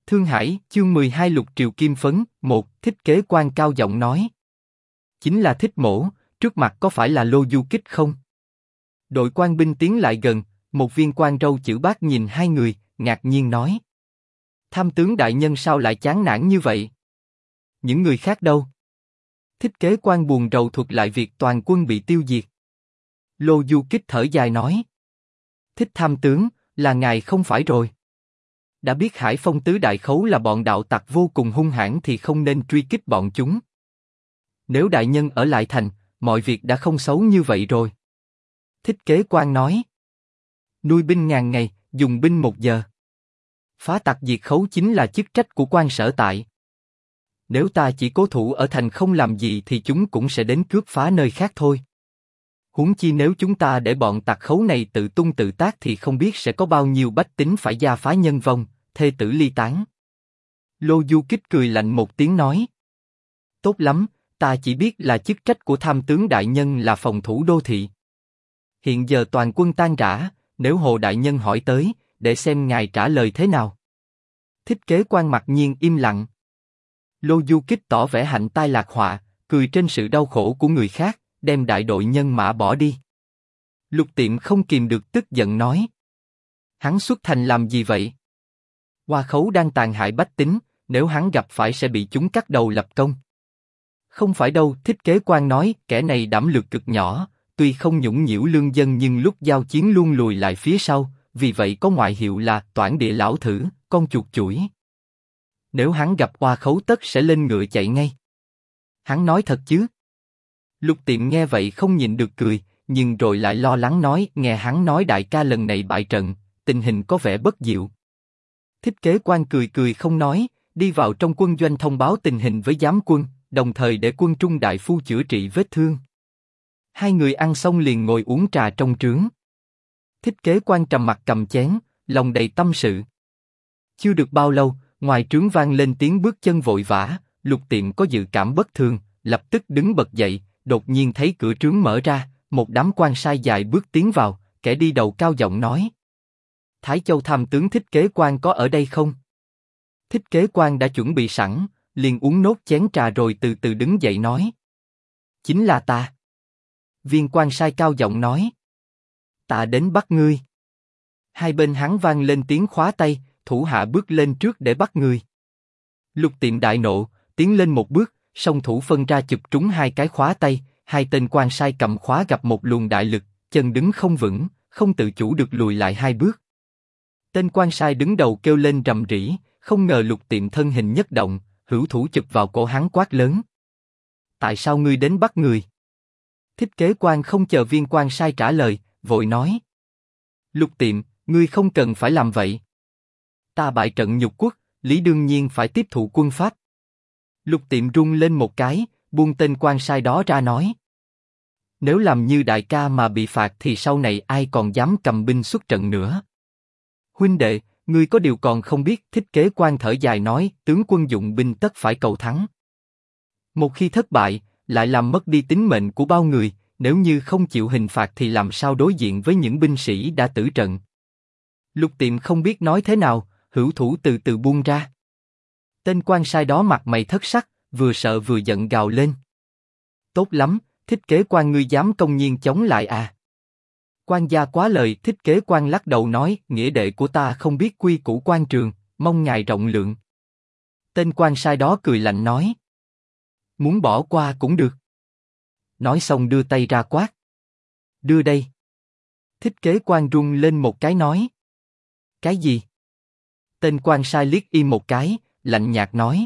Thương Hải, chương 12 Lục Triều Kim Phấn, 1, Thích Kế Quan cao giọng nói. Chính là Thích Mỗ, trước mặt có phải là Lô Du Kích không? Đội quan binh tiến lại gần, một viên quan râu chữ Bác nhìn hai người, ngạc nhiên nói. Tham tướng đại nhân sao lại chán nản như vậy? Những người khác đâu? Thích Kế Quan buồn rầu thuật lại việc toàn quân bị tiêu diệt. Lô Du Kích thở dài nói. Thích tham tướng, là ngài không phải rồi. Đã biết Hải Phong tứ đại khấu là bọn đạo tặc vô cùng hung hãn thì không nên truy kích bọn chúng. Nếu đại nhân ở lại thành, mọi việc đã không xấu như vậy rồi. Thích Kế Quan nói. Nuôi binh ngàn ngày, dùng binh 1 giờ. Phá tặc diệt khấu chính là chức trách của quan sở tại. Nếu ta chỉ cố thủ ở thành không làm gì thì chúng cũng sẽ đến cướp phá nơi khác thôi. Huống chi nếu chúng ta để bọn tặc khấu này tự tung tự tác thì không biết sẽ có bao nhiêu bách tính phải gia phá nhân vong, thê tử ly tán. Lô Du Kích cười lạnh một tiếng nói. Tốt lắm, ta chỉ biết là chức trách của tham tướng đại nhân là phòng thủ đô thị. Hiện giờ toàn quân tan rã, nếu Hồ đại nhân hỏi tới, để xem ngài trả lời thế nào. Thích Kế Quan mặc nhiên im lặng. Lô Du Kích tỏ vẻ hạnh tai lạc họa, cười trên sự đau khổ của người khác, đem đại đội nhân mã bỏ đi. Lục Tiệm không kìm được tức giận nói. Hắn xuất thành làm gì vậy? Hoa khấu đang tàn hại bách tính, nếu hắn gặp phải sẽ bị chúng cắt đầu lập công. Không phải đâu, Thích Kế Quan nói, kẻ này đảm lược cực nhỏ, tuy không nhũng nhiễu lương dân nhưng lúc giao chiến luôn lùi lại phía sau, vì vậy có ngoại hiệu là Toản Địa Lão Thử, con chuột chủi. Nếu hắn gặp Hoa khấu tất sẽ lên ngựa chạy ngay. Hắn nói thật chứ? Lục Tiệm nghe vậy không nhịn được cười, nhưng rồi lại lo lắng nói, nghe hắn nói đại ca lần này bại trận, tình hình có vẻ bất diệu. Thích Kế Quan cười cười không nói, đi vào trong quân doanh thông báo tình hình với giám quân, đồng thời để quân trung đại phu chữa trị vết thương. Hai người ăn xong liền ngồi uống trà trong trướng. Thích Kế Quan trầm mặt cầm chén, lòng đầy tâm sự. Chưa được bao lâu, ngoài trướng vang lên tiếng bước chân vội vã, Lục Tiệm có dự cảm bất thường, lập tức đứng bật dậy, đột nhiên thấy cửa trướng mở ra, một đám quan sai dài bước tiến vào, kẻ đi đầu cao giọng nói. Thái Châu tham tướng Thích Kế Quan có ở đây không? Thích Kế Quan đã chuẩn bị sẵn, liền uống nốt chén trà rồi từ từ đứng dậy nói. Chính là ta. Viên quan sai cao giọng nói. Ta đến bắt ngươi. Hai bên hắn vang lên tiếng khóa tay, thủ hạ bước lên trước để bắt người. Lục Tiệm đại nộ, tiến lên một bước, song thủ phân ra chụp trúng hai cái khóa tay, hai tên quan sai cầm khóa gặp một luồng đại lực, chân đứng không vững, không tự chủ được lùi lại hai bước. Tên quan sai đứng đầu kêu lên rầm rĩ, không ngờ Lục Tiệm thân hình nhất động, hữu thủ chụp vào cổ hắn quát lớn. Tại sao ngươi đến bắt người? Thích Kế Quan không chờ viên quan sai trả lời, vội nói. Lục Tiệm, ngươi không cần phải làm vậy. Ta bại trận nhục quốc, lý đương nhiên phải tiếp thụ quân pháp. Lục Tiệm rung lên một cái, buông tên quan sai đó ra nói. Nếu làm như đại ca mà bị phạt thì sau này ai còn dám cầm binh xuất trận nữa. Huynh đệ, ngươi có điều còn không biết. Thích Kế Quan thở dài nói, tướng quân dụng binh tất phải cầu thắng. Một khi thất bại, lại làm mất đi tính mệnh của bao người, nếu như không chịu hình phạt thì làm sao đối diện với những binh sĩ đã tử trận. Lục Tiệm không biết nói thế nào, hữu thủ từ từ buông ra. Tên quan sai đó mặt mày thất sắc, vừa sợ vừa giận gào lên. Tốt lắm, Thích Kế Quan ngươi dám công nhiên chống lại à? Quan gia quá lời. Thích Kế Quan lắc đầu nói, nghĩa đệ của ta không biết quy củ quan trường, mong ngài rộng lượng. Tên quan sai đó cười lạnh nói. Muốn bỏ qua cũng được. Nói xong đưa tay ra quát. Đưa đây. Thích Kế Quan rung lên một cái nói. Cái gì? Tên quan sai liếc y một cái, lạnh nhạt nói.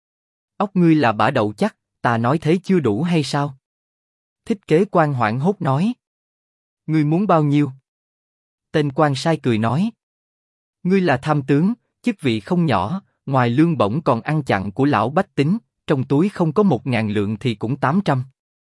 Óc ngươi là bả đậu chắc, ta nói thế chưa đủ hay sao? Thích Kế Quan hoảng hốt nói. Ngươi muốn bao nhiêu? Tên quan sai cười nói. Ngươi là tham tướng, chức vị không nhỏ, ngoài lương bổng còn ăn chặn của lão bách tính, trong túi không có 1000 lượng thì cũng 800.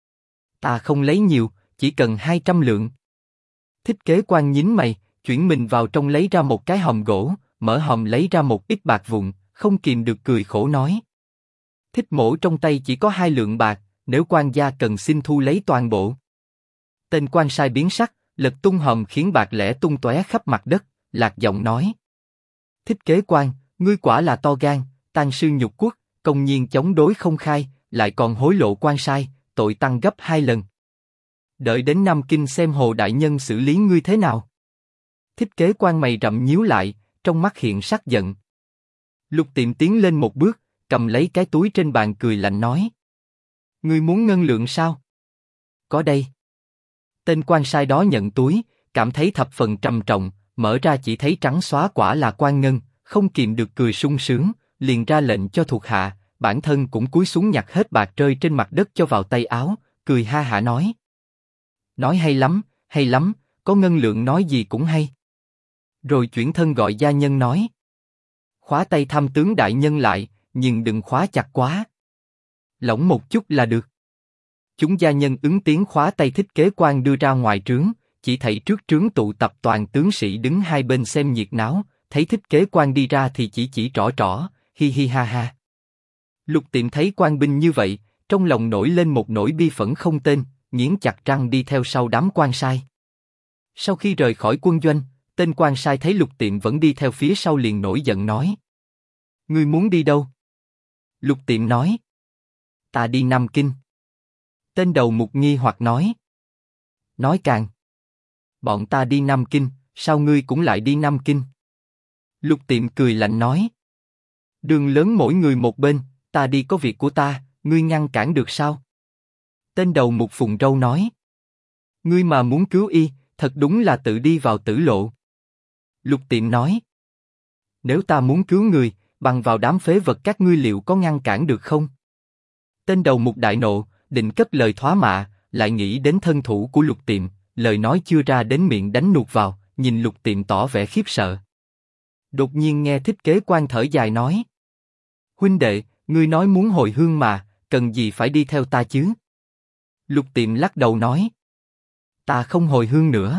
Ta không lấy nhiều, chỉ cần 200 lượng. Thích Kế Quan nhín mày, chuyển mình vào trong lấy ra một cái hòm gỗ, mở hòm lấy ra một ít bạc vụn, không kìm được cười khổ nói. Thích Mỗ trong tay chỉ có 2 lượng bạc, nếu quan gia cần xin thu lấy toàn bộ. Tên quan sai biến sắc, lật tung hòm khiến bạc lẻ tung tóe khắp mặt đất, lạc giọng nói. Thích Kế Quan, Ngươi quả là to gan, tang sư nhục quốc, công nhiên chống đối không khai, lại còn hối lộ quan sai, tội tăng gấp 2 lần. Đợi đến Nam Kinh xem Hồ đại nhân xử lý ngươi thế nào. Thích Kế Quan mày rậm nhíu lại, trong mắt hiện sắc giận. Lục Tiệm tiến lên một bước, cầm lấy cái túi trên bàn cười lạnh nói: Ngươi muốn ngân lượng sao? Có đây. Tên quan sai đó nhận túi, cảm thấy thập phần trầm trọng, mở ra chỉ thấy trắng xóa quả là quan ngân, không kìm được cười sung sướng, liền ra lệnh cho thuộc hạ, bản thân cũng cúi xuống nhặt hết bạc rơi trên mặt đất cho vào tay áo, cười ha hả nói: Nói hay lắm, có ngân lượng nói gì cũng hay. Rồi chuyển thân gọi gia nhân nói: Khóa tay tham tướng đại nhân lại, nhưng đừng khóa chặt quá. Lỏng một chút là được. Chúng gia nhân ứng tiếng khóa tay Thích Kế Quan đưa ra ngoài trướng, chỉ thấy trước trướng tụ tập toàn tướng sĩ đứng hai bên xem nhiệt náo, thấy Thích Kế Quan đi ra thì chỉ trỏ, hi hi ha ha. Lục Tiệm thấy quan binh như vậy, trong lòng nổi lên một nỗi bi phẫn không tên, nghiến chặt răng đi theo sau đám quan sai. Sau khi rời khỏi quân doanh, tên quan sai thấy Lục Tiệm vẫn đi theo phía sau liền nổi giận nói: Ngươi muốn đi đâu? Lục Tiệm nói: Ta đi Nam Kinh. Tên đầu mục nghi hoặc nói: Nói càng. Bọn ta đi Nam Kinh, sao ngươi cũng lại đi Nam Kinh? Lục Tiệm cười lạnh nói: Đường lớn mỗi người một bên, ta đi có việc của ta, ngươi ngăn cản được sao? Tên đầu mục phùng râu nói: Ngươi mà muốn cứu y, thật đúng là tự đi vào tử lộ. Lục Tiệm nói: Nếu ta muốn cứu người, bằng vào đám phế vật các ngươi liệu có ngăn cản được không? Tên đầu mục đại nộ, định cất lời thóa mạ, lại nghĩ đến thân thủ của Lục Tiệm, lời nói chưa ra đến miệng đánh nuốt vào, nhìn Lục Tiệm tỏ vẻ khiếp sợ. Đột nhiên nghe Thích Kế Quan thở dài nói: Huynh đệ, ngươi nói muốn hồi hương mà, cần gì phải đi theo ta chứ? Lục Tiệm lắc đầu nói: Ta không hồi hương nữa.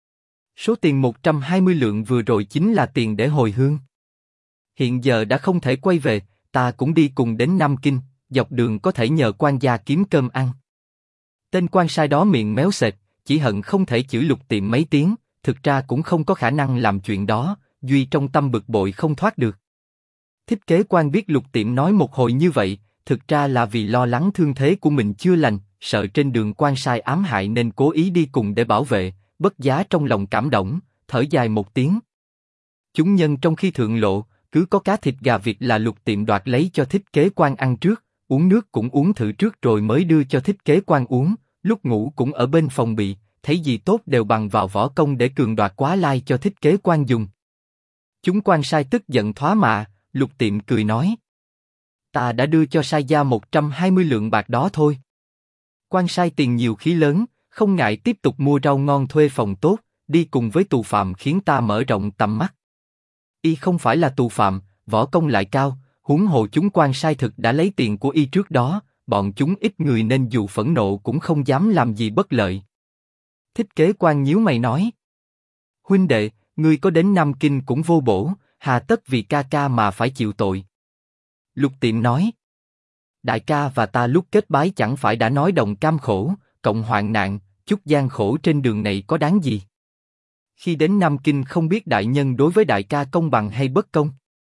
Số tiền 120 lượng vừa rồi chính là tiền để hồi hương. Hiện giờ đã không thể quay về, ta cũng đi cùng đến Nam Kinh, dọc đường có thể nhờ quan gia kiếm cơm ăn. Tên quan sai đó miệng méo sệt, chỉ hận không thể chửi Lục Tiệm mấy tiếng, thực ra cũng không có khả năng làm chuyện đó, duy trong tâm bực bội không thoát được. Thích Kế Quan biết Lục Tiệm nói một hồi như vậy, thực ra là vì lo lắng thương thế của mình chưa lành, sợ trên đường quan sai ám hại nên cố ý đi cùng để bảo vệ, bất giá trong lòng cảm động, thở dài một tiếng. Chúng nhân trong khi thượng lộ, cứ có cá thịt gà vịt là Lục Tiệm đoạt lấy cho Thích Kế Quan ăn trước, uống nước cũng uống thử trước rồi mới đưa cho Thích Kế Quan uống, lúc ngủ cũng ở bên phòng bị, thấy gì tốt đều bằng vào võ công để cường đoạt quá lai cho Thích Kế Quan dùng. Chúng quan sai tức giận thóa mạ, Lục Tiệm cười nói: Ta đã đưa cho sai gia 120 lượng bạc đó thôi. Quan sai tiền nhiều khí lớn, không ngại tiếp tục mua rau ngon thuê phòng tốt, đi cùng với tù phạm khiến ta mở rộng tầm mắt. Y không phải là tù phạm, võ công lại cao, huống hồ chúng quan sai thực đã lấy tiền của y trước đó, bọn chúng ít người nên dù phẫn nộ cũng không dám làm gì bất lợi. Thích Kế Quan nhíu mày nói: Huynh đệ, ngươi có đến Nam Kinh cũng vô bổ, hà tất vì ca ca mà phải chịu tội. Lục Tiệm nói: Đại ca và ta lúc kết bái chẳng phải đã nói đồng cam khổ, cộng hoạn nạn, chút gian khổ trên đường này có đáng gì? Khi đến Nam Kinh không biết đại nhân đối với đại ca công bằng hay bất công.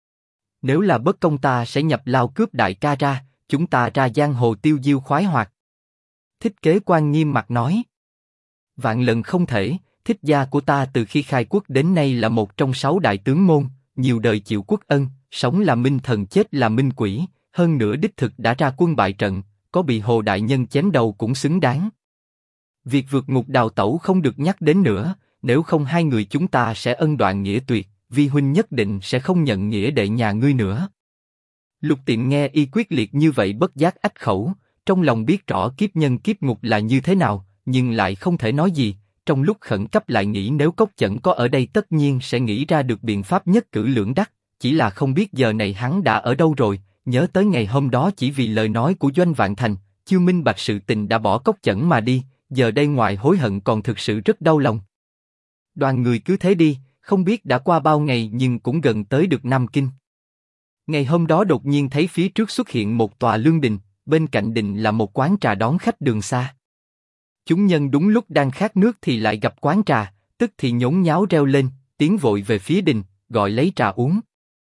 Nếu là bất công ta sẽ nhập lao cướp đại ca ra, chúng ta ra giang hồ tiêu diêu khoái hoạt. Thích Kế Quan nghiêm mặt nói: Vạn lần không thể, Thích gia của ta từ khi khai quốc đến nay là một trong 6 đại tướng môn, nhiều đời chịu quốc ân, sống là minh thần chết là minh quỷ, hơn nữa đích thực đã ra quân bại trận, có bị Hồ đại nhân chém đầu cũng xứng đáng. Việc vượt ngục đào tẩu không được nhắc đến nữa, nếu không hai người chúng ta sẽ ân đoạn nghĩa tuyệt, vi huynh nhất định sẽ không nhận nghĩa đệ nhà ngươi nữa. Lục Tiệm nghe y quyết liệt như vậy bất giác ách khẩu, trong lòng biết rõ kiếp nhân kiếp ngục là như thế nào, nhưng lại không thể nói gì. Trong lúc khẩn cấp lại nghĩ nếu Cốc Chẩn có ở đây tất nhiên sẽ nghĩ ra được biện pháp nhất cử lưỡng đắc, chỉ là không biết giờ này hắn đã ở đâu rồi. Nhớ tới ngày hôm đó chỉ vì lời nói của Doanh Vạn Thành, chưa minh bạch sự tình đã bỏ Cốc Chẩn mà đi, giờ đây ngoài hối hận còn thực sự rất đau lòng. Đoàn người cứ thế đi, không biết đã qua bao ngày nhưng cũng gần tới được Nam Kinh. Ngày hôm đó đột nhiên thấy phía trước xuất hiện một tòa lương đình, bên cạnh đình là một quán trà đón khách đường xa. Chúng nhân đúng lúc đang khát nước thì lại gặp quán trà, tức thì nhốn nháo reo lên, tiến vội về phía đình, gọi lấy trà uống.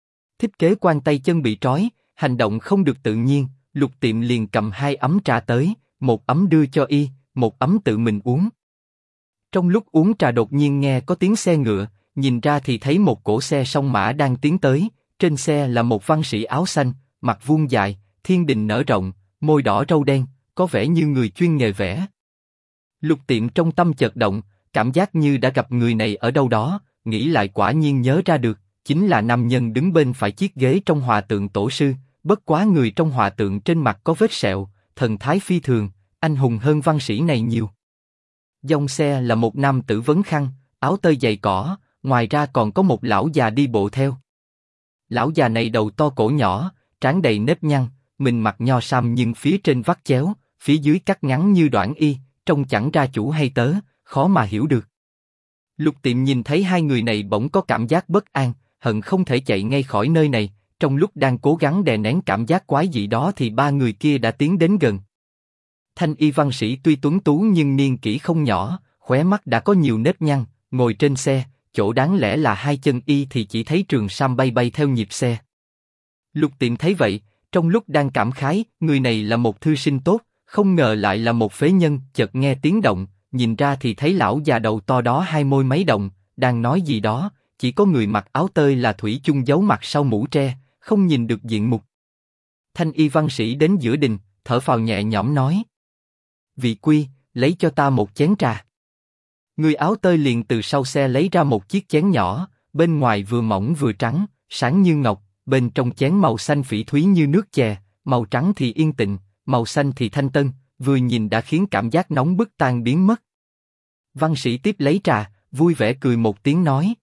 Thích kế quan tay chân bị trói, hành động không được tự nhiên, Lục Tiệm liền cầm 2 ấm trà tới, một ấm đưa cho y, một ấm tự mình uống. Trong lúc uống trà đột nhiên nghe có tiếng xe ngựa, nhìn ra thì thấy một cỗ xe song mã đang tiến tới, trên xe là một văn sĩ áo xanh, mặt vuông dài, thiên đình nở rộng, môi đỏ râu đen, có vẻ như người chuyên nghề vẽ. Lục Tiệm trong tâm chợt động, cảm giác như đã gặp người này ở đâu đó, nghĩ lại quả nhiên nhớ ra được, chính là nam nhân đứng bên phải chiếc ghế trong hòa tượng tổ sư, bất quá người trong hòa tượng trên mặt có vết sẹo, thần thái phi thường, anh hùng hơn văn sĩ này nhiều. Dòng xe là một nam tử vấn khăn, áo tơi dày cỏ, ngoài ra còn có một lão già đi bộ theo. Lão già này đầu to cổ nhỏ, trán đầy nếp nhăn, mình mặc nho sam nhưng phía trên vắt chéo, phía dưới cắt ngắn như đoạn y, trông chẳng ra chủ hay tớ, khó mà hiểu được. Lục Tiệm nhìn thấy hai người này bỗng có cảm giác bất an, hận không thể chạy ngay khỏi nơi này. Trong lúc đang cố gắng đè nén cảm giác quái dị đó thì ba người kia đã tiến đến gần. Thanh y văn sĩ tuy tuấn tú nhưng niên kỷ không nhỏ, khóe mắt đã có nhiều nếp nhăn, ngồi trên xe, chỗ đáng lẽ là hai chân y thì chỉ thấy trường sam bay bay theo nhịp xe. Lục Tiệm thấy vậy, trong lúc đang cảm khái, người này là một thư sinh tốt, không ngờ lại là một phế nhân. Chợt nghe tiếng động, nhìn ra thì thấy lão già đầu to đó hai môi mấy đồng, đang nói gì đó, chỉ có người mặc áo tơi là thủy chung giấu mặt sau mũ tre, không nhìn được diện mục. Thanh y văn sĩ đến giữa đình, thở phào nhẹ nhõm nói: Vị quy, lấy cho ta một chén trà. Người áo tơi liền từ sau xe lấy ra một chiếc chén nhỏ, bên ngoài vừa mỏng vừa trắng, sáng như ngọc, bên trong chén màu xanh phỉ thúy như nước chè, màu trắng thì yên tịnh, màu xanh thì thanh tân, vừa nhìn đã khiến cảm giác nóng bức tan biến mất. Văn sĩ tiếp lấy trà, vui vẻ cười một tiếng nói: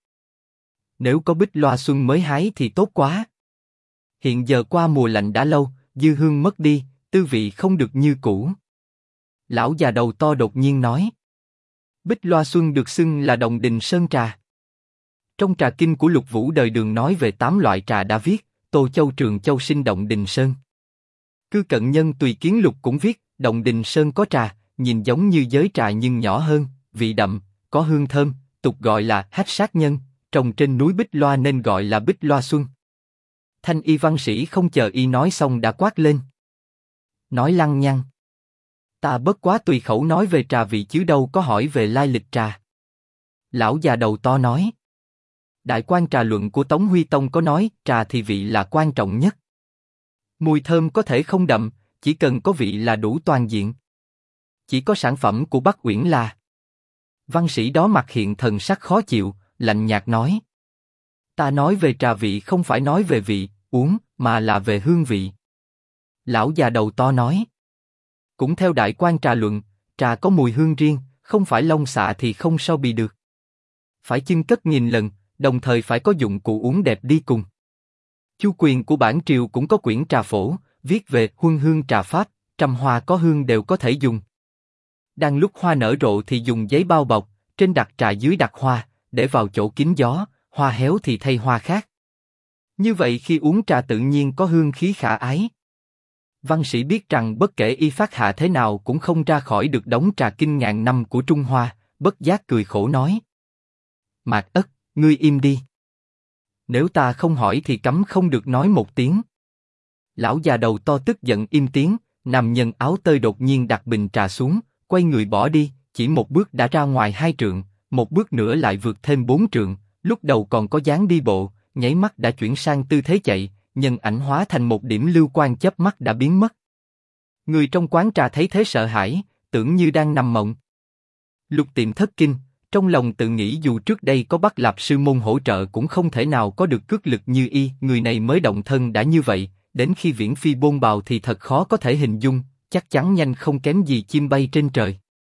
Nếu có bích loa xuân mới hái thì tốt quá. Hiện giờ qua mùa lạnh đã lâu, dư hương mất đi, tư vị không được như cũ. Lão già đầu to đột nhiên nói: Bích loa xuân được xưng là Đồng Đình Sơn trà. Trong trà kinh của Lục Vũ đời Đường nói về 8 loại trà đã viết, Tô Châu Trường Châu sinh Động Đình Sơn. Cư Cận Nhân Tùy Kiến Lục cũng viết, Động Đình Sơn có trà, nhìn giống như giới trà nhưng nhỏ hơn, vị đậm, có hương thơm, tục gọi là hách sát nhân, trồng trên núi Bích Loa nên gọi là Bích Loa Xuân. Thanh y văn sĩ không chờ y nói xong đã quát lên: Nói lăng nhăng. Ta bất quá tùy khẩu nói về trà vị chứ đâu có hỏi về lai lịch trà. Lão già đầu to nói: Đại quan trà luận của Tống Huy Tông có nói trà thì vị là quan trọng nhất. Mùi thơm có thể không đậm, chỉ cần có vị là đủ toàn diện. Chỉ có sản phẩm của Bắc Uyển là. Văn sĩ đó mặt hiện thần sắc khó chịu, lạnh nhạt nói: Ta nói về trà vị không phải nói về vị, uống, mà là về hương vị. Lão già đầu to nói: Cũng theo đại quan trà luận, trà có mùi hương riêng, không phải lông xạ thì không so bì được. Phải chưng cất nghìn lần, đồng thời phải có dụng cụ uống đẹp đi cùng. Chu Quyền của bản triều cũng có quyển trà phổ, viết về huân hương trà pháp, trăm hoa có hương đều có thể dùng. Đang lúc hoa nở rộ thì dùng giấy bao bọc, trên đặt trà dưới đặt hoa, để vào chỗ kín gió, hoa héo thì thay hoa khác. Như vậy khi uống trà tự nhiên có hương khí khả ái. Văn sĩ biết rằng bất kể y phát hạ thế nào cũng không ra khỏi được đống trà kinh ngàn năm của Trung Hoa, bất giác cười khổ nói: Mạc Ất, ngươi im đi. Nếu ta không hỏi thì cấm không được nói một tiếng. Lão già đầu to tức giận im tiếng, nam nhân áo tơi đột nhiên đặt bình trà xuống, quay người bỏ đi, chỉ một bước đã ra ngoài 2 trượng, một bước nữa lại vượt thêm 4 trượng, lúc đầu còn có dáng đi bộ, nháy mắt đã chuyển sang tư thế chạy, nhân ảnh hóa thành một điểm lưu quang chớp mắt đã biến mất. Người trong quán trà thấy thế sợ hãi, tưởng như đang nằm mộng. Lục Tiệm thất kinh, trong lòng tự nghĩ dù trước đây có Bắc Lạp sư môn hỗ trợ cũng không thể nào có được cước lực như y, người này mới động thân đã như vậy, đến khi viễn phi bôn bào thì thật khó có thể hình dung, chắc chắn nhanh không kém gì chim bay trên trời.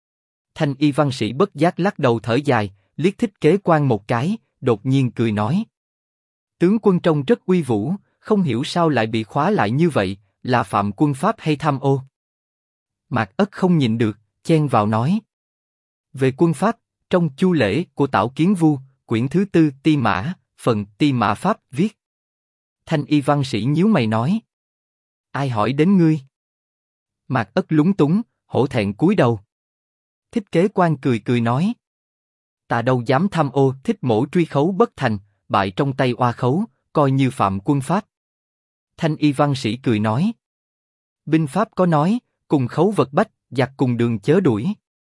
Thanh y văn sĩ bất giác lắc đầu thở dài, liếc Thích Kế Quan một cái, đột nhiên cười nói: Tướng quân trông rất uy vũ, không hiểu sao lại bị khóa lại như vậy, là phạm quân pháp hay tham ô? Mạc Ất không nhịn được, chen vào nói: Về quân pháp, trong Chu Lễ của Tảo Kiến Vu, quyển thứ 4 Ti Mã, phần Ti Mã Pháp viết. Thanh y văn sĩ nhíu mày nói: Ai hỏi đến ngươi? Mạc Ất lúng túng, hổ thẹn cúi đầu. Thích Kế Quan cười cười nói: Ta đâu dám tham ô, Thích mổ truy khấu bất thành, bại trong tay oa khấu, coi như phạm quân pháp. Thanh y văn sĩ cười nói. Binh pháp có nói, cùng khấu vật bách, giặc cùng đường chớ đuổi.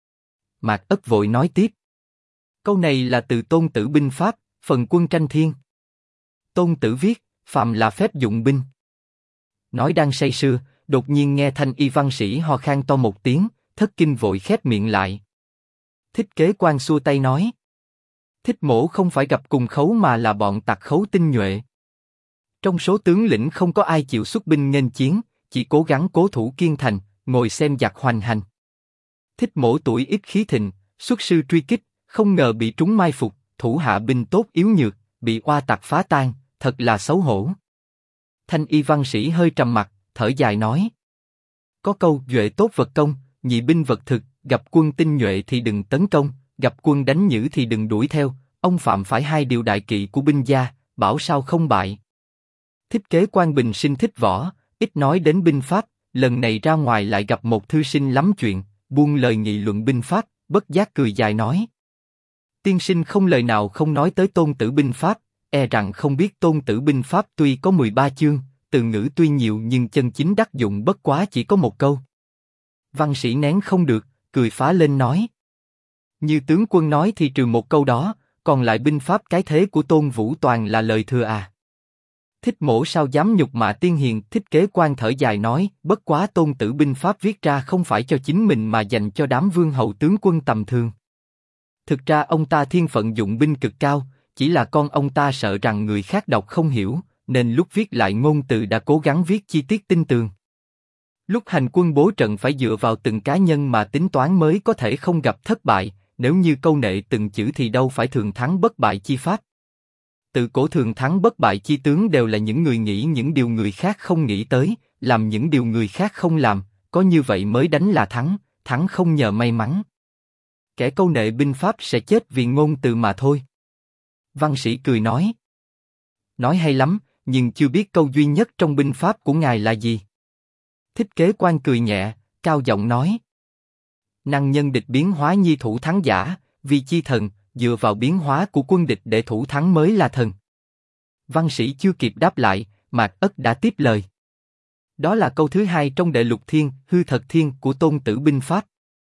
Mạc Ất vội nói tiếp. Câu này là từ Tôn Tử binh pháp, phần quân tranh thiên. Tôn Tử viết, phạm là phép dụng binh. Nói đang say sưa, đột nhiên nghe thanh y văn sĩ ho khan to một tiếng, thất kinh vội khép miệng lại. Thích Kế Quan xua tay nói. Thích mỗ không phải gặp cùng khấu mà là bọn tặc khấu tinh nhuệ. Trong số tướng lĩnh không có ai chịu xuất binh nghênh chiến, chỉ cố gắng cố thủ kiên thành, ngồi xem giặc hoành hành. Thích mỗ tuổi ít khí thịnh, xuất sư truy kích, không ngờ bị trúng mai phục, thủ hạ binh tốt yếu nhược, bị oa tặc phá tan, thật là xấu hổ. Thanh y văn sĩ hơi trầm mặt, thở dài nói. Có câu duệ tốt vật công, nhị binh vật thực, gặp quân tinh nhuệ thì đừng tấn công, gặp quân đánh nhữ thì đừng đuổi theo, ông phạm phải hai điều đại kỵ của binh gia, bảo sao không bại. Thích Kế Quan bình sinh thích võ, ít nói đến binh pháp, lần này ra ngoài lại gặp một thư sinh lắm chuyện, buông lời nghị luận binh pháp, bất giác cười dài nói. Tiên sinh không lời nào không nói tới Tôn Tử binh pháp, e rằng không biết Tôn Tử binh pháp tuy có 13 chương, từ ngữ tuy nhiều nhưng chân chính đắc dụng bất quá chỉ có một câu. Văn sĩ nén không được, cười phá lên nói. Như tướng quân nói thì trừ một câu đó, còn lại binh pháp cái thế của Tôn Vũ toàn là lời thừa à. Thích mỗ sao dám nhục mạ tiên hiền. Thích Kế Quan thở dài nói, bất quá Tôn Tử binh pháp viết ra không phải cho chính mình mà dành cho đám vương hậu tướng quân tầm thường. Thực ra ông ta thiên phận dụng binh cực cao, chỉ là con ông ta sợ rằng người khác đọc không hiểu, nên lúc viết lại ngôn từ đã cố gắng viết chi tiết tinh tường. Lúc hành quân bố trận phải dựa vào từng cá nhân mà tính toán mới có thể không gặp thất bại, nếu như câu nệ từng chữ thì đâu phải thường thắng bất bại chi pháp. Từ cổ thường thắng bất bại chi tướng đều là những người nghĩ những điều người khác không nghĩ tới, làm những điều người khác không làm, có như vậy mới đánh là thắng, thắng không nhờ may mắn. Kẻ câu nệ binh pháp sẽ chết vì ngôn từ mà thôi. Văn sĩ cười nói. Nói hay lắm, nhưng chưa biết câu duy nhất trong binh pháp của ngài là gì. Thích Kế Quan cười nhẹ, cao giọng nói. Năng nhân địch biến hóa nhi thủ thắng giả, vì chi thần, dựa vào biến hóa của quân địch để thủ thắng mới là thần. Văn sĩ chưa kịp đáp lại, Mạc Ất đã tiếp lời. Đó là câu thứ hai trong đệ lục thiên, hư thật thiên của Tôn Tử binh pháp.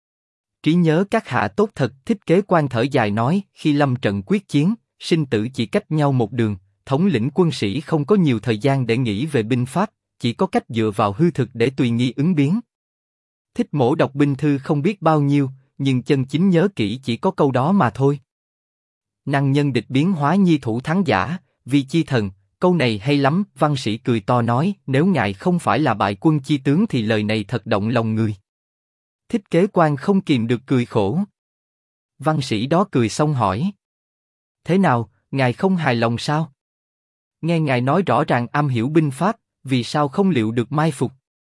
Trí nhớ các hạ tốt thật. Thích Kế Quan thở dài nói, khi lâm trận quyết chiến, sinh tử chỉ cách nhau một đường, thống lĩnh quân sĩ không có nhiều thời gian để nghĩ về binh pháp, chỉ có cách dựa vào hư thực để tùy nghi ứng biến. Thích mỗ đọc binh thư không biết bao nhiêu, nhưng chân chính nhớ kỹ chỉ có câu đó mà thôi. Năng nhân địch biến hóa nhi thủ thắng giả, vì chi thần, câu này hay lắm. Văn sĩ cười to nói, nếu ngài không phải là bại quân chi tướng thì lời này thật động lòng người. Thích Kế Quan không kìm được cười khổ. Văn sĩ đó cười xong hỏi. Thế nào, ngài không hài lòng sao? Nghe ngài nói rõ ràng am hiểu binh pháp, vì sao không liệu được mai phục?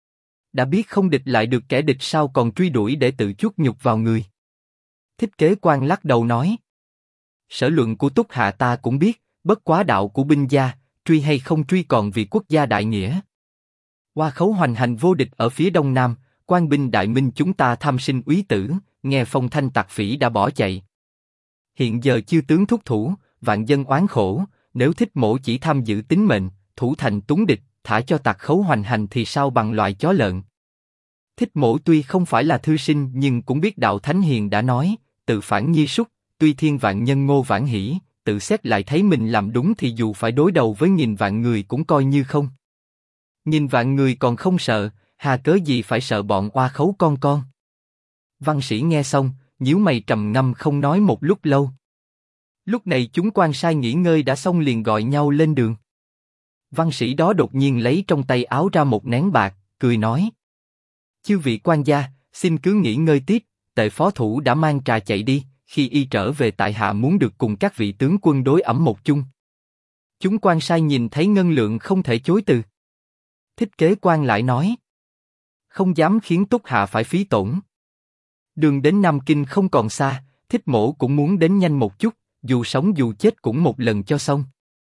Đã biết không địch lại được kẻ địch sao còn truy đuổi để tự chuốc nhục vào người? Thích Kế Quan lắc đầu nói. Sở luận của Túc hạ ta cũng biết, bất quá đạo của binh gia, truy hay không truy còn vì quốc gia đại nghĩa. Oa khấu hoành hành vô địch ở phía đông nam, quan binh đại minh chúng ta tham sinh úy tử, nghe phong thanh tặc phỉ đã bỏ chạy. Hiện giờ chư tướng thúc thủ, vạn dân oán khổ, nếu thích mỗ chỉ tham giữ tính mệnh, thủ thành túng địch, thả cho tặc khấu hoành hành thì sao bằng loài chó lợn. Thích mỗ tuy không phải là thư sinh nhưng cũng biết đạo thánh hiền đã nói, tự phản nhi súc, tuy thiên vạn nhân ngô vãn hỷ, tự xét lại thấy mình làm đúng thì dù phải đối đầu với nghìn vạn người cũng coi như không. Nghìn vạn người còn không sợ, hà cớ gì phải sợ bọn oa khấu con. Văn sĩ nghe xong, nhíu mày trầm ngâm không nói một lúc lâu. Lúc này chúng quan sai nghỉ ngơi đã xong liền gọi nhau lên đường. Văn sĩ đó đột nhiên lấy trong tay áo ra một nén bạc, cười nói. Chư vị quan gia, xin cứ nghỉ ngơi tiếp, tệ phó thủ đã mang trà chạy đi, khi y trở về tại hạ muốn được cùng các vị tướng quân đối ẩm một chung. Chúng quan sai nhìn thấy ngân lượng không thể chối từ. Thích Kế Quan lại nói. Không dám khiến Túc hạ phải phí tổn. Đường đến Nam Kinh không còn xa, thích mỗ cũng muốn đến nhanh một chút, dù sống dù chết cũng một lần cho xong.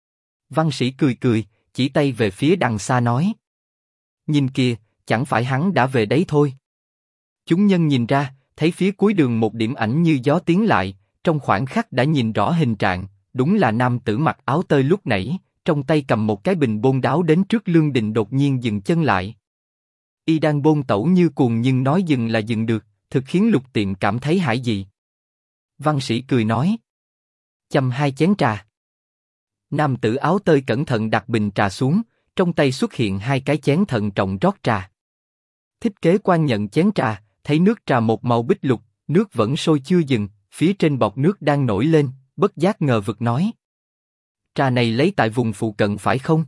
Văn sĩ cười, chỉ tay về phía đằng xa nói. Nhìn kìa, chẳng phải hắn đã về đấy thôi. Chúng nhân nhìn ra, thấy phía cuối đường một điểm ảnh như gió tiến lại, trong khoảnh khắc đã nhìn rõ hình trạng, đúng là nam tử mặc áo tơi lúc nãy, trong tay cầm một cái bình bôn đáo đến trước Lương Định đột nhiên dừng chân lại. Y đang bôn tẩu như cuồng nhưng nói dừng là dừng được, thực khiến Lục Tiệm cảm thấy hãi dị. Văn sĩ cười nói: châm 2 chén trà. Nam tử áo tơi cẩn thận đặt bình trà xuống, trong tay xuất hiện 2 cái chén thận trọng rót trà. Thích Kế Quan nhận chén trà, thấy nước trà một màu bích lục, nước vẫn sôi chưa dừng, phía trên bọt nước đang nổi lên, bất giác ngờ vực nói: trà này lấy tại vùng phụ cận phải không?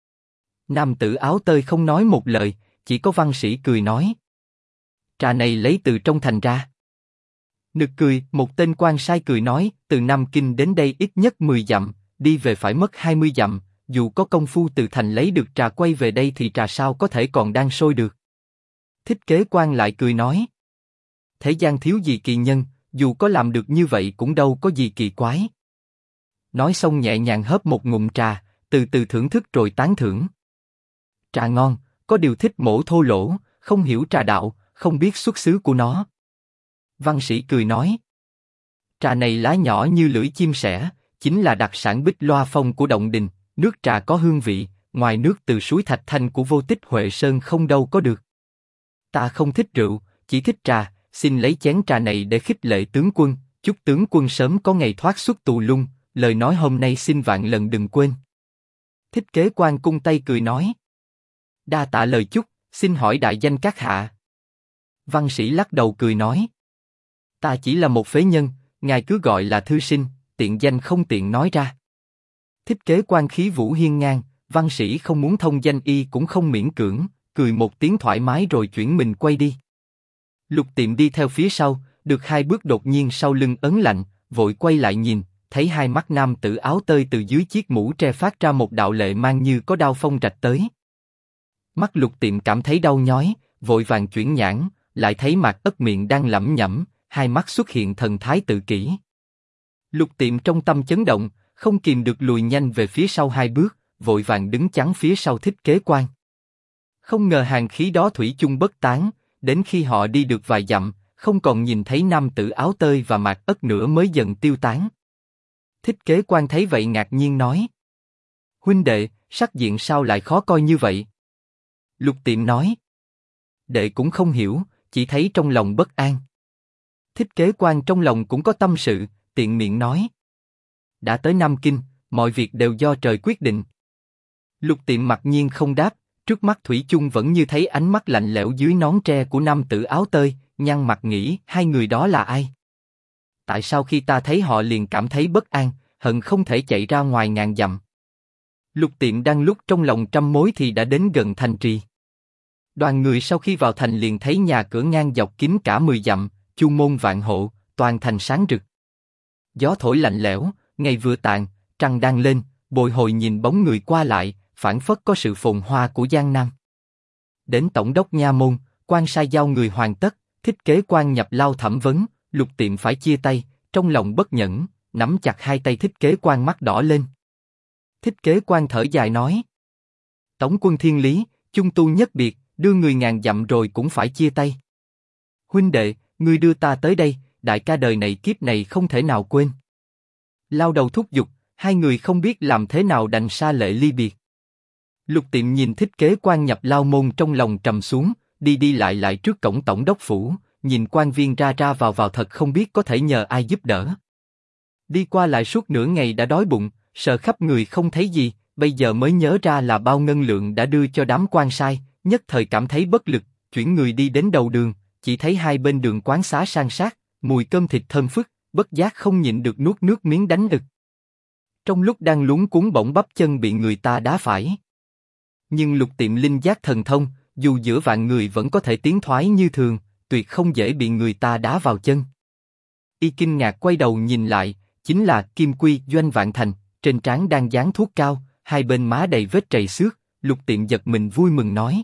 Nam tử áo tơi không nói một lời, chỉ có văn sĩ cười nói: trà này lấy từ trong thành ra. Nực cười, một tên quan sai cười nói: từ Nam Kinh đến đây ít nhất 10 dặm, đi về phải mất 20 dặm, dù có công phu từ thành lấy được trà quay về đây thì trà sao có thể còn đang sôi được. Thích Kế Quan lại cười nói: thế gian thiếu gì kỳ nhân, dù có làm được như vậy cũng đâu có gì kỳ quái. Nói xong nhẹ nhàng hớp một ngụm trà, từ từ thưởng thức rồi tán thưởng: trà ngon, có điều Thích Mỗ thô lỗ, không hiểu trà đạo, không biết xuất xứ của nó. Văn sĩ cười nói: trà này lá nhỏ như lưỡi chim sẻ, chính là đặc sản Bích Loa Phong của Động Đình, nước trà có hương vị, ngoài nước từ suối Thạch Thanh của Vô Tích Huệ Sơn không đâu có được. Ta không thích rượu, chỉ thích trà, xin lấy chén trà này để khích lệ tướng quân, chúc tướng quân sớm có ngày thoát xuất tù lung, lời nói hôm nay xin vạn lần đừng quên. Thích Kế Quan cung tay cười nói: đa tạ lời chúc, xin hỏi đại danh các hạ. Văn sĩ lắc đầu cười nói: ta chỉ là một phế nhân, ngài cứ gọi là thư sinh, tiện danh không tiện nói ra. Thích Kế Quan khí vũ hiên ngang, văn sĩ không muốn thông danh y cũng không miễn cưỡng, cười một tiếng thoải mái rồi chuyển mình quay đi. Lục Tiệm đi theo phía sau, được 2 bước đột nhiên sau lưng ớn lạnh, vội quay lại nhìn, thấy 2 mắt nam tử áo tơi từ dưới chiếc mũ tre phát ra một đạo lệ mang như có đao phong rạch tới. Mắt Lục Tiệm cảm thấy đau nhói, vội vàng chuyển nhãn, lại thấy Mạc Ất miệng đang lẩm nhẩm, 2 mắt xuất hiện thần thái tự kỷ. Lục Tiệm trong tâm chấn động, không kìm được lùi nhanh về phía sau 2 bước, vội vàng đứng chắn phía sau Thích Kế Quan. Không ngờ hàn khí đó thủy chung bất tán, đến khi họ đi được vài dặm, không còn nhìn thấy nam tử áo tơi và Mạc Ất nữa mới dần tiêu tán. Thích Kế Quan thấy vậy ngạc nhiên nói: huynh đệ, sắc diện sao lại khó coi như vậy? Lục Tiệm nói: đệ cũng không hiểu, chỉ thấy trong lòng bất an. Thích Kế Quan trong lòng cũng có tâm sự, tiện miệng nói: đã tới Nam Kinh, mọi việc đều do trời quyết định. Lục Tiệm mặc nhiên không đáp, trước mắt thủy chung vẫn như thấy ánh mắt lạnh lẽo dưới nón tre của nam tử áo tơi, nhăn mặt nghĩ 2 người đó là ai? Tại sao khi ta thấy họ liền cảm thấy bất an, hận không thể chạy ra ngoài ngàn dặm? Lục Tiệm đang lúc trong lòng trăm mối thì đã đến gần thành trì. Đoàn người sau khi vào thành liền thấy nhà cửa ngang dọc kín cả 10 dặm, chu môn vạn hộ, toàn thành sáng rực. Gió thổi lạnh lẽo, ngày vừa tàn, trăng đang lên, bồi hồi nhìn bóng người qua lại, phảng phất có sự phồn hoa của Giang Nam. Đến tổng đốc nha môn, quan sai giao người hoàn tất, Thích Kế Quan nhập lao thẩm vấn, Lục Tiệm phải chia tay, trong lòng bất nhẫn, nắm chặt 2 tay Thích Kế Quan mắt đỏ lên. Thích Kế Quan thở dài nói: Tống quân thiên lý, chung tu nhất biệt, đưa người ngàn dặm rồi cũng phải chia tay. Huynh đệ, ngươi đưa ta tới đây, đại ca đời này kiếp này không thể nào quên. Lao đầu thúc giục, 2 người không biết làm thế nào đành xa lệ ly biệt. Lục Tiệm nhìn Thích Kế Quan nhập lao môn trong lòng trầm xuống, đi đi lại lại trước cổng tổng đốc phủ, nhìn quan viên ra ra vào thật không biết có thể nhờ ai giúp đỡ. Đi qua lại suốt nửa ngày đã đói bụng, sờ khắp người không thấy gì, bây giờ mới nhớ ra là bao ngân lượng đã đưa cho đám quan sai, nhất thời cảm thấy bất lực, chuyển người đi đến đầu đường, chỉ thấy 2 bên đường quán xá san sát, mùi cơm thịt thơm phức, bất giác không nhịn được nuốt nước miếng đánh ực. Trong lúc đang luống cuống bỗng bắp chân bị người ta đá phải. Nhưng Lục Tiệm linh giác thần thông, dù giữa vạn người vẫn có thể tiến thoái như thường, tuyệt không dễ bị người ta đá vào chân. Y kinh ngạc quay đầu nhìn lại, chính là Kim Quy Doanh Vạn Thành, trên trán đang dán thuốc cao, 2 bên má đầy vết trầy xước. Lục Tiệm giật mình vui mừng nói: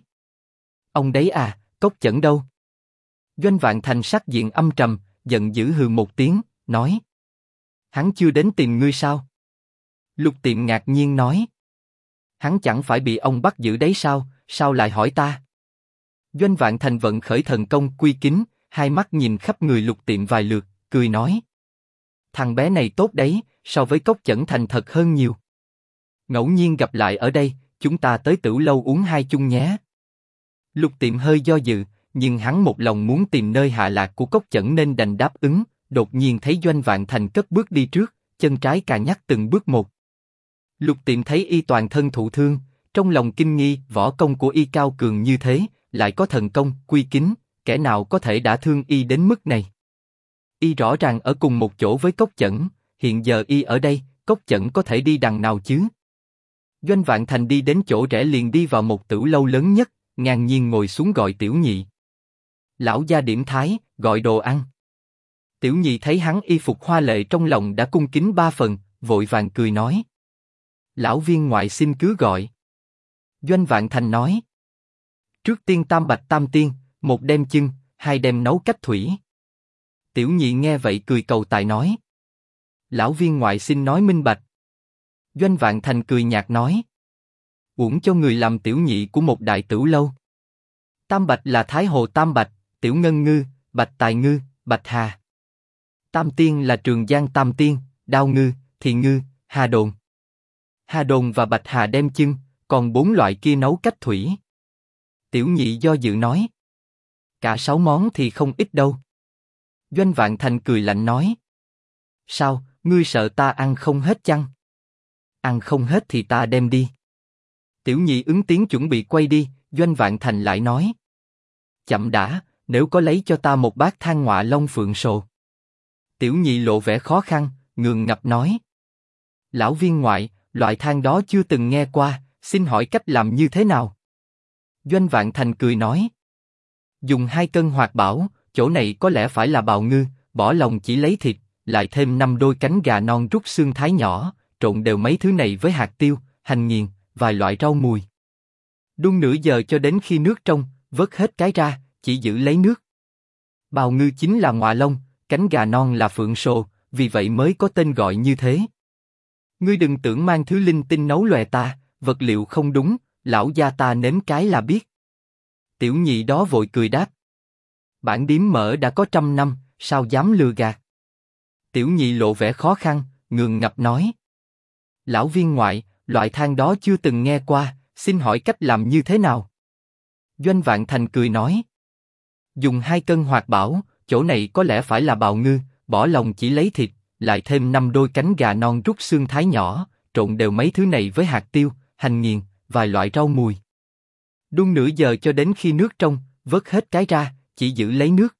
ông đấy à, Cốc Chẩn đâu? Doanh Vạn Thành sắc diện âm trầm, giận dữ hừ một tiếng, nói: hắn chưa đến tìm ngươi sao? Lục Tiệm ngạc nhiên nói: hắn chẳng phải bị ông bắt giữ đấy sao, sao lại hỏi ta? Doanh Vạn Thành vận khởi thần công quy kính, 2 mắt nhìn khắp người Lục Tiệm vài lượt, cười nói: thằng bé này tốt đấy, so với Cốc Chẩn thành thật hơn nhiều. Ngẫu nhiên gặp lại ở đây, chúng ta tới Tửu lâu uống hai chung nhé. Lục Tiệm hơi do dự, nhưng hắn một lòng muốn tìm nơi hạ lạc của Cốc Chẩn nên đành đáp ứng. Đột nhiên thấy Doanh Vạn Thành cất bước đi trước, chân trái cà nhắc từng bước một. Lục Tiệm thấy y toàn thân thụ thương, trong lòng kinh nghi, võ công của y cao cường như thế, lại có thần công, quy kính, kẻ nào có thể đả thương y đến mức này? Y rõ ràng ở cùng một chỗ với Cốc Chẩn, hiện giờ y ở đây, Cốc Chẩn có thể đi đằng nào chứ? Doanh Vạn Thành đi đến chỗ rẽ liền đi vào một Tửu lâu lớn nhất, ngang nhiên ngồi xuống gọi Tiểu Nhị. Lão gia điểm thái, gọi đồ ăn. Tiểu Nhị thấy hắn y phục hoa lệ trong lòng đã cung kính ba phần, vội vàng cười nói. Lão viên ngoại xin cứ gọi. Doanh Vạn Thành nói. Trước tiên tam bạch tam tiên, một đem chưng, hai đem nấu cách thủy. Tiểu Nhị nghe vậy cười cầu tài nói. Lão viên ngoại xin nói minh bạch. Doanh Vạn Thành cười nhạt nói. Uổng cho người làm tiểu nhị của một đại tửu lâu. Tam bạch là Thái Hồ Tam Bạch, Tiểu Ngân Ngư, Bạch Tài Ngư, Bạch Hà. Tam tiên là Trường Giang Tam Tiên, Đao Ngư, Thiền Ngư, Hà Đồn. Hà Đồn và Bạch Hà đem chưng, còn 4 loại kia nấu cách thủy. Tiểu Nhị do dự nói. Cả 6 món thì không ít đâu. Doanh Vạn Thành cười lạnh nói. Sao, ngươi sợ ta ăn không hết chăng? Ăn không hết thì ta đem đi. Tiểu Nhị ứng tiếng chuẩn bị quay đi, Doanh Vạn Thành lại nói. Chậm đã, nếu có lấy cho ta một bát than ngọa long phượng sồ. Tiểu Nhị lộ vẻ khó khăn, ngượng ngập nói. Lão viên ngoại, loại than đó chưa từng nghe qua, xin hỏi cách làm như thế nào? Doanh Vạn Thành cười nói. Dùng 2 cân hoạt bảo, chỗ này có lẽ phải là bào ngư, bỏ lòng chỉ lấy thịt, lại thêm 5 đôi cánh gà non rút xương thái nhỏ, trộn đều mấy thứ này với hạt tiêu, hành nghiền, vài loại rau mùi. Đun nửa giờ cho đến khi nước trong, vớt hết cái ra, chỉ giữ lấy nước. Bào ngư chính là ngọa long, cánh gà non là phượng sồ, vì vậy mới có tên gọi như thế. Ngươi đừng tưởng mang thứ linh tinh nấu lòe ta, vật liệu không đúng, lão gia ta nếm cái là biết. Tiểu Nhị đó vội cười đáp. Bản điếm mở đã có 100 năm, sao dám lừa gạt? Tiểu Nhị lộ vẻ khó khăn, ngượng ngập nói. Lão viên ngoại, loại than đó chưa từng nghe qua, xin hỏi cách làm như thế nào? Doanh Vạn Thành cười nói. Dùng 2 cân hoạt bảo, chỗ này có lẽ phải là bào ngư, bỏ lòng chỉ lấy thịt, lại thêm 5 đôi cánh gà non rút xương thái nhỏ, trộn đều mấy thứ này với hạt tiêu, hành nghiền, vài loại rau mùi. Đun nửa giờ cho đến khi nước trong, vớt hết cái ra, chỉ giữ lấy nước.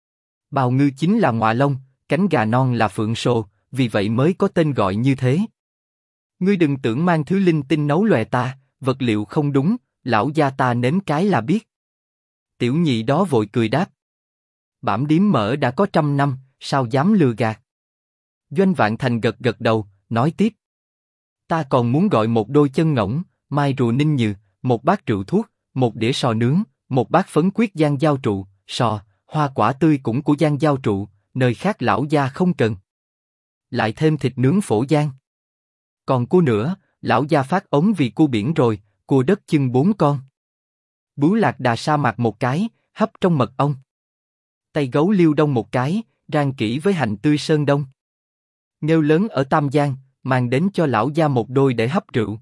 Bào ngư chính là ngọa long, cánh gà non là phượng sồ, vì vậy mới có tên gọi như thế. Ngươi đừng tưởng mang thứ linh tinh nấu lòe ta, vật liệu không đúng, lão gia ta nếm cái là biết. Tiểu Nhị đó vội cười đáp. Bảm điếm mở đã có 100 năm, sao dám lừa gạt? Doanh Vạn Thành gật gật đầu, nói tiếp. Ta còn muốn gọi một đôi chân ngỗng, mai rùa ninh nhừ, một bát rượu thuốc, một đĩa sò nướng, một bát phấn quyết giang giao trụ, sò, hoa quả tươi cũng của giang giao trụ, nơi khác lão gia không cần. Lại thêm thịt nướng phổ giang. Còn cua nữa, lão gia phát ống vì cua biển rồi, cua đất chưng 4 con. Bướu lạc đà sa mạc một cái, hấp trong mật ong. Tay gấu liêu đông một cái, rang kỹ với hành tươi sơn đông. Nghêu lớn ở Tam Giang, mang đến cho lão gia một đôi để hấp rượu.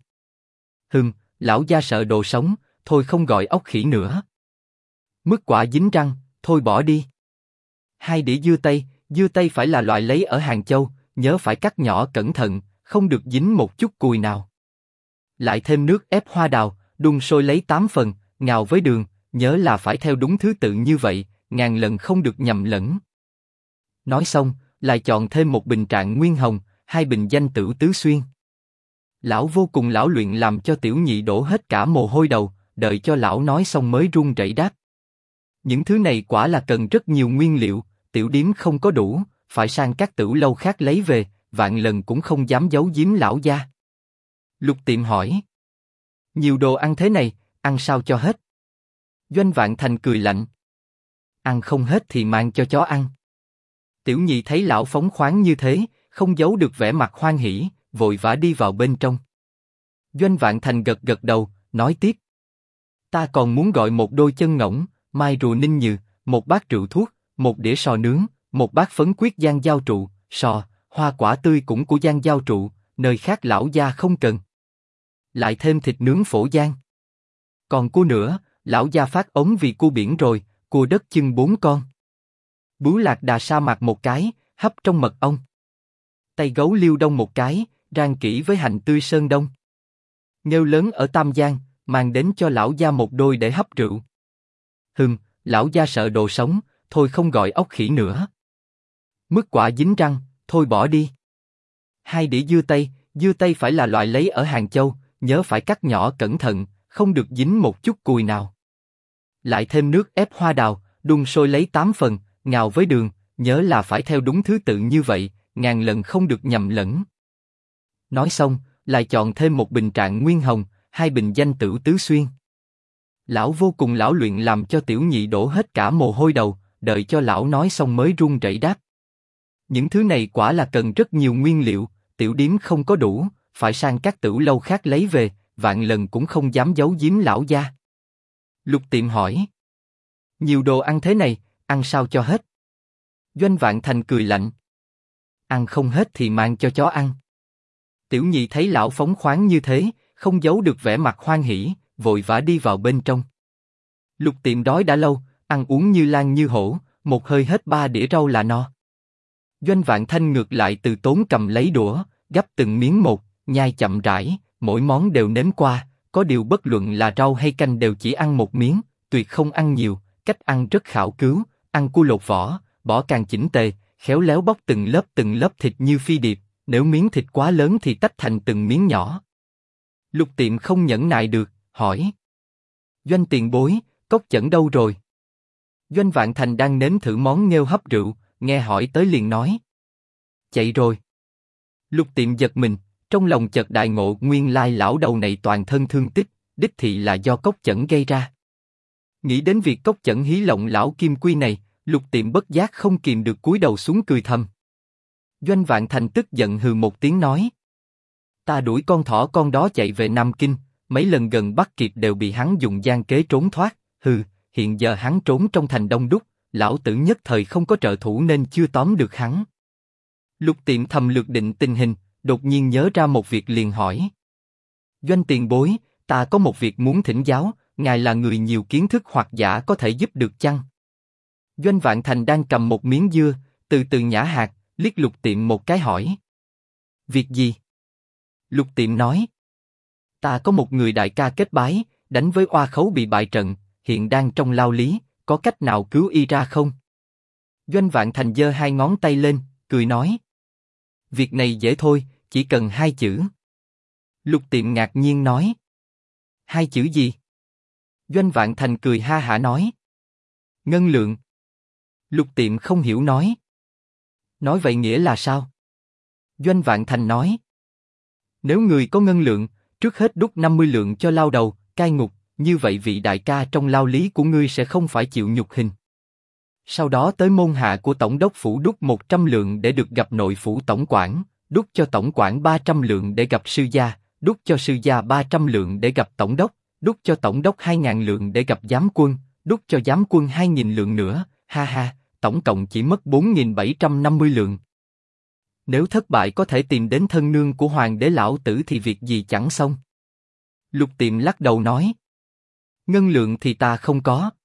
Lão gia sợ đồ sống, thôi không gọi ốc khỉ nữa. Mứt quả dính răng, thôi bỏ đi. 2 đĩa dưa tây phải là loại lấy ở Hàng Châu, nhớ phải cắt nhỏ cẩn thận, không được dính một chút cùi nào. Lại thêm nước ép hoa đào, đun sôi lấy 8 phần, ngào với đường, nhớ là phải theo đúng thứ tự như vậy, ngàn lần không được nhầm lẫn. Nói xong, lại chọn thêm một bình Trạng Nguyên Hồng, 2 bình Danh Tửu Tứ Xuyên. Lão vô cùng lão luyện làm cho Tiểu Nhị đổ hết cả mồ hôi đầu, đợi cho lão nói xong mới run rẩy đáp. Những thứ này quả là cần rất nhiều nguyên liệu, tiểu điếm không có đủ, phải sang các tửu lâu khác lấy về, vạn lần cũng không dám giấu giếm lão gia. Lục Tiệm hỏi. Nhiều đồ ăn thế này, ăn sao cho hết? Doanh Vạn Thành cười lạnh. Ăn không hết thì mang cho chó ăn. Tiểu Nhị thấy lão phóng khoáng như thế, không giấu được vẻ mặt hoan hỉ, vội vã đi vào bên trong. Doanh Vạn Thành gật gật đầu, nói tiếp. Ta còn muốn gọi một đôi chân ngỗng, mai rùa ninh nhừ, một bát rượu thuốc, một đĩa sò nướng, một bát phấn quyết giang giao trụ, sò, hoa quả tươi cũng của giang giao trụ, nơi khác lão gia không cần. lại thêm thịt nướng phổ giang. Còn cua nữa, lão gia phát ống vì cua biển rồi, cua đất chưng 4 con. Bướu lạc đà sa mạc một cái, hấp trong mật ong. Tay gấu liêu đông một cái, rang kỹ với hành tươi sơn đông. Nghêu lớn ở Tam Giang, mang đến cho lão gia một đôi để hấp rượu. Lão gia sợ đồ sống, thôi không gọi ốc khỉ nữa. Mứt quả dính răng, thôi bỏ đi. 2 đĩa dưa tây phải là loại lấy ở Hàng Châu, nhớ phải cắt nhỏ cẩn thận, không được dính một chút cùi nào. Lại thêm nước ép hoa đào, đun sôi lấy 8 phần, ngào với đường, nhớ là phải theo đúng thứ tự như vậy, ngàn lần không được nhầm lẫn. Nói xong, lại chọn thêm một bình Trạng Nguyên Hồng, 2 bình Danh Tửu Tứ Xuyên. Lão vô cùng lão luyện làm cho tiểu nhị đổ hết cả mồ hôi đầu, đợi cho lão nói xong mới run rẩy đáp. Những thứ này quả là cần rất nhiều nguyên liệu, tiểu điếm không có đủ, phải sang các tửu lâu khác lấy về, vạn lần cũng không dám giấu giếm lão gia. Lục Tiệm hỏi. Nhiều đồ ăn thế này, ăn sao cho hết? Doanh Vạn Thành cười lạnh. Ăn không hết thì mang cho chó ăn. Tiểu nhị thấy lão phóng khoáng như thế, không giấu được vẻ mặt hoan hỉ, vội vã đi vào bên trong. Lục Tiệm đói đã lâu, ăn uống như lang như hổ, một hơi hết 3 đĩa rau là no. Doanh Vạn Thanh ngược lại từ tốn cầm lấy đũa, gắp từng miếng một, nhai chậm rãi, mỗi món đều nếm qua, có điều bất luận là rau hay canh đều chỉ ăn một miếng, tuyệt không ăn nhiều, cách ăn rất khảo cứu, ăn cua lột vỏ, bỏ càng chỉnh tề, khéo léo bóc từng lớp thịt như phi điệp, nếu miếng thịt quá lớn thì tách thành từng miếng nhỏ. Lục Tiệm không nhẫn nại được, hỏi. Doanh tiền bối, cốc chẩn đâu rồi? Doanh Vạn Thành đang nếm thử món nghêu hấp rượu, nghe hỏi tới liền nói. Chạy rồi. Lục Tiệm giật mình, trong lòng chợt đại ngộ, nguyên lai lão đầu này toàn thân thương tích, đích thị là do cốc chẩn gây ra. Nghĩ đến việc cốc chẩn hí lộng lão kim quy này, Lục Tiệm bất giác không kìm được cúi đầu xuống cười thầm. Doanh Vạn Thành tức giận hừ một tiếng nói. Ta đuổi con thỏ con đó chạy về Nam Kinh, mấy lần gần bắt kịp đều bị hắn dùng gian kế trốn thoát, hiện giờ hắn trốn trong thành đông đúc, lão tử nhất thời không có trợ thủ nên chưa tóm được hắn. Lục Tiệm thầm lược định tình hình, đột nhiên nhớ ra một việc liền hỏi. Doanh tiền bối, ta có một việc muốn thỉnh giáo, ngài là người nhiều kiến thức hoặc giả có thể giúp được chăng? Doanh Vạn Thành đang cầm một miếng dưa, từ từ nhả hạt, liếc Lục Tiệm một cái hỏi. Việc gì? Lục Tiệm nói. Ta có một người đại ca kết bái, đánh với oa khấu bị bại trận, hiện đang trong lao lý, có cách nào cứu y ra không? Doanh Vạn Thành giơ 2 ngón tay lên, cười nói. Việc này dễ thôi, chỉ cần 2 chữ. Lục Tiệm ngạc nhiên nói. 2 chữ gì? Doanh Vạn Thành cười ha hả nói. Ngân lượng. Lục Tiệm không hiểu nói. Nói vậy nghĩa là sao? Doanh Vạn Thành nói. Nếu người có ngân lượng, trước hết đút 50 lượng cho lao đầu, cai ngục, như vậy vị đại ca trong lao lý của ngươi sẽ không phải chịu nhục hình. Sau đó tới môn hạ của tổng đốc phủ đút 100 lượng để được gặp nội phủ tổng quản, đút cho tổng quản 300 lượng để gặp sư gia, đút cho sư gia 300 lượng để gặp tổng đốc, đút cho tổng đốc 2.000 lượng để gặp giám quân, đút cho giám quân 2.000 lượng nữa, ha ha, tổng cộng chỉ mất 4.750 lượng. Nếu thất bại có thể tìm đến thân nương của hoàng đế lão tử thì việc gì chẳng xong. Lục Tiệm lắc đầu nói. Ngân lượng thì ta không có.